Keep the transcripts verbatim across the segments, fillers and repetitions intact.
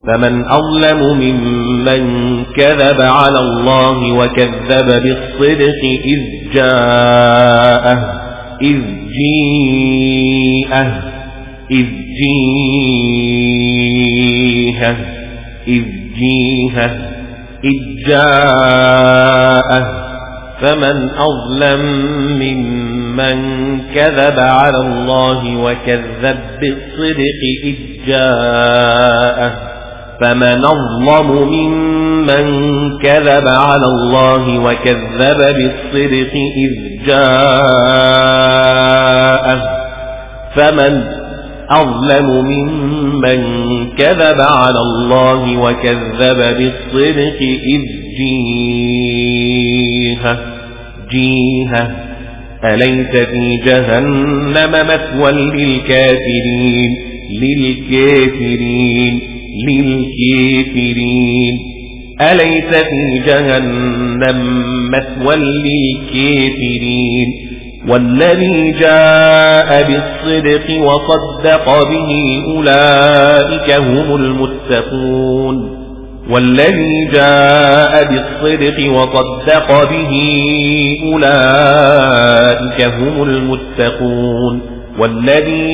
فمن أظلم ممن كذب على الله وكذب بالصدق إذ جاءه إذ جيءه إذ جيهه إذ جيهه إذ جاءه فمن أظلم ممن كذب على الله وكذب بالصدق إذ جاءه فمن أظلم ممن كذب على الله وكذب بالصدق إذ جاءه فمن أظلم ممن كذب على الله وكذب بالصدق إذ جيهه جيهه أليس في جهنم مثوى للكافرين للكافرين للكافرين أليس في جهنم مثوى للكافرين والذي جاء بالصدق وصدق به أولئك هم المتقون والذي جاء بالصدق وصدق به أولئك هم المتقون والذي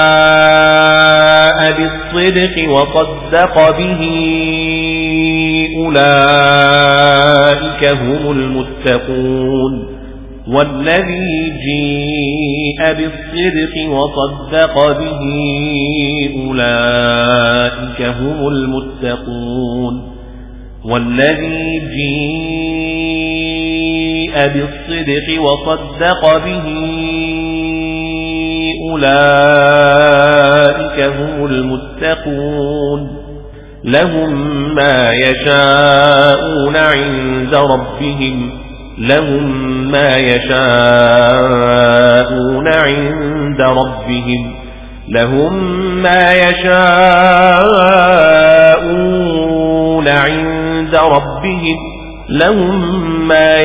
جاء بالصدق وصدق به أولئك هم المتقون والذي جاء بالصدق وصدق به أولئك هم المتقون والذي جاء بالصدق وصدق به أولئك هم المتقون لهم ما يشاءون عند ربهم لهم ما يشاءون عند ربهم لهم ما يشاءون عند ربهم لهم ما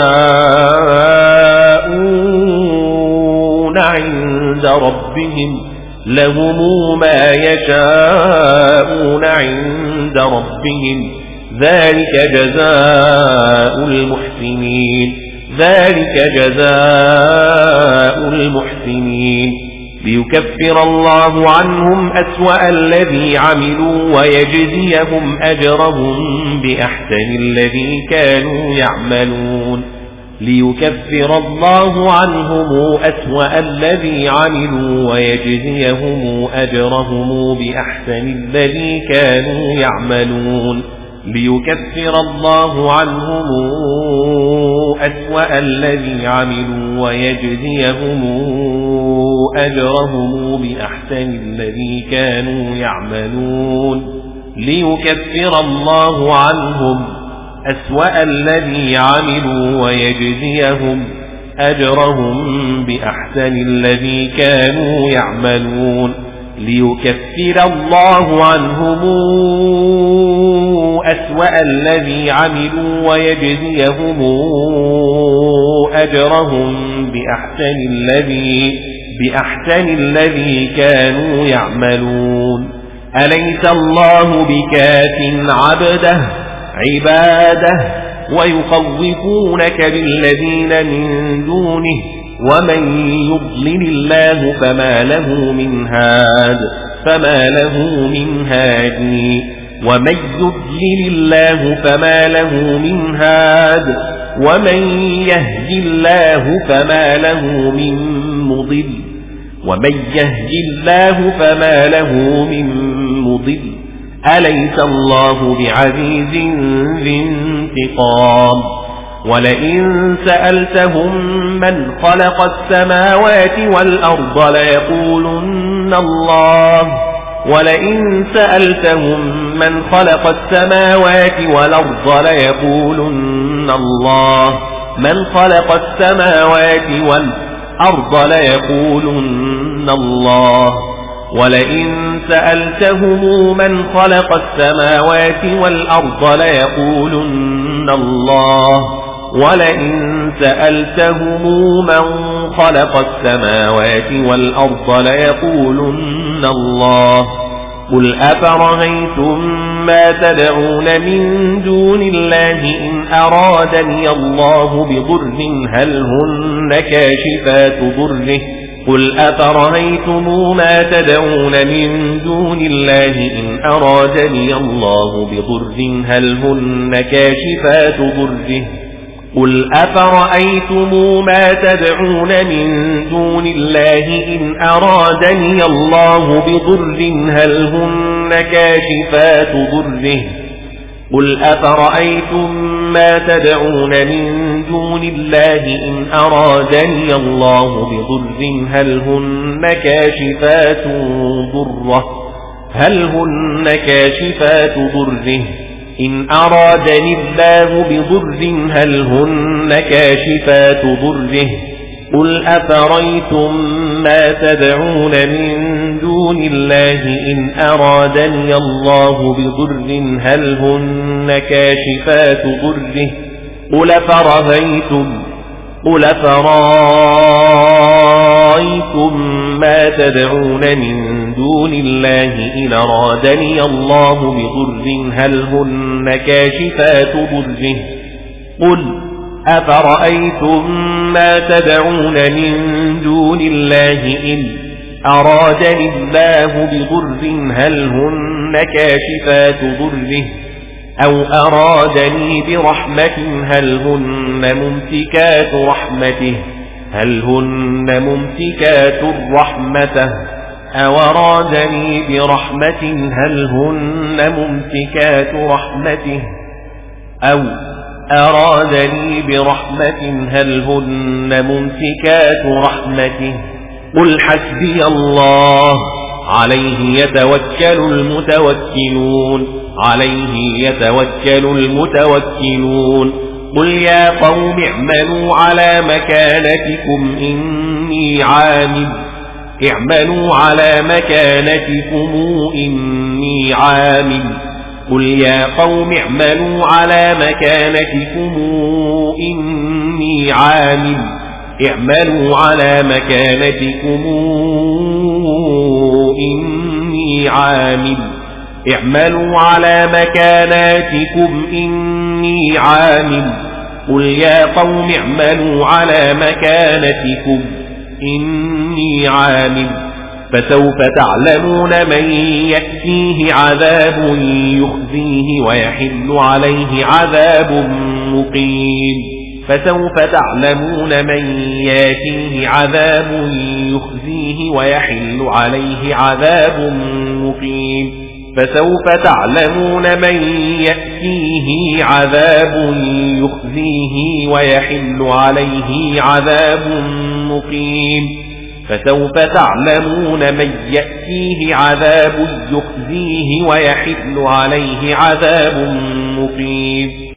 يشاءون عند ربهم لهم ما يشاءون عند ربهم ذلك جزاء المحسنين ذلك جزاء المحسنين ليكفر الله عنهم أسوأ الذي عملوا ويجزيهم أجرهم بأحسن الذي كانوا يعملون ليكفر الله عنهم أسوأ الذي عملوا ويجزيهم أجرهم بأحسن الذي كانوا يعملون ليكفر الله عنهم أسوأ الذي عملوا ويجزيهم أجرهم بأحسن الذي كانوا يعملون ليكفر الله عنهم أسوأ الذي عملوا ويجزيهم أجرهم بأحسن الذي كانوا يعملون ليكفر الله عنهم أسوأ الذي عملوا ويجزيهم أجرهم بأحسن الذي بأحسن الذي كانوا يعملون أليس الله بكاف عبده عباده ويخوفونك بالذين من دونه ومن يضلل الله فما له من هاد فما له من هادي ومن يضلل الله فما له من هاد ومن يهدي الله فما له من مضل ومن يهدي الله فما له من مضل أليس الله بعزيز ذي انتقام ولئن سألتهم من خلق السماوات والأرض ليقولن الله ولئن سألتهم من خلق السماوات والأرض ليقولن الله من خلق السماوات والأرض ليقولن الله ولئن سألتهم من خلق السماوات والأرض ليقولن الله ولئن سألتهم من خلق السماوات والأرض ليقولن الله قل أفرأيتم ما تدعون من دون الله إن أرادني الله بضر هل هن كاشفات ضره قل أفرأيتم ما تدعون من دون الله إن أرادني الله بضر هل هن كاشفات ضره قل أفرأيتم ما تدعون من دون الله إن أرادني الله بضر هل هن كاشفات ضره قل أفرأيتم ما تدعون من دون الله إن أرادني الله بضر هل هن كاشفات ضره هل هن كاشفات ضره إن أرادني الله بضر هل هن كاشفات ضره قل أفرأيتم ما تدعون من دون الله إن أرادني الله بضر هل هن كاشفات ضره قل أفرأيتم قل أفرأيتم ما تدعون من دون الله إن أرادني الله بضر هل هن كاشفات ضره قل أفرأيتم ما تدعون من دون الله إن أرادني الله بضر هل هن كاشفات ضره أو أرادني برحمة هل هن ممسكات رحمته هل هن ممسكات رحمته أو أرادني برحمة هل هن ممسكات رحمته أو أرادني برحمة هل هن ممسكات رحمته قل حسبي الله عليه يتوكل المتوكلون عليه يتوكل المتوكلون قل يا قوم اعملوا على مكانتكم إني عامل اعملوا على مكانتكم إني عامل قل يا قوم اعملوا على مكانتكم إني عامل اعملوا على مكانتكم إني عامل اعملوا على مكاناتكم إني عامل قل يا قوم اعملوا على مكانتكم إني عامل فسوف تعلمون من يأتيه عذاب يخزيه ويحل عليه عذاب مقيم فسوف تعلمون من يأتيه عذاب يخزيه ويحل عليه عذاب مقيم فسوف تعلمون من يأتيه عذاب يخزيه ويحل عليه عذاب مقيم فسوف تعلمون من يأتيه عذاب يخزيه ويحل عليه عذاب مقيم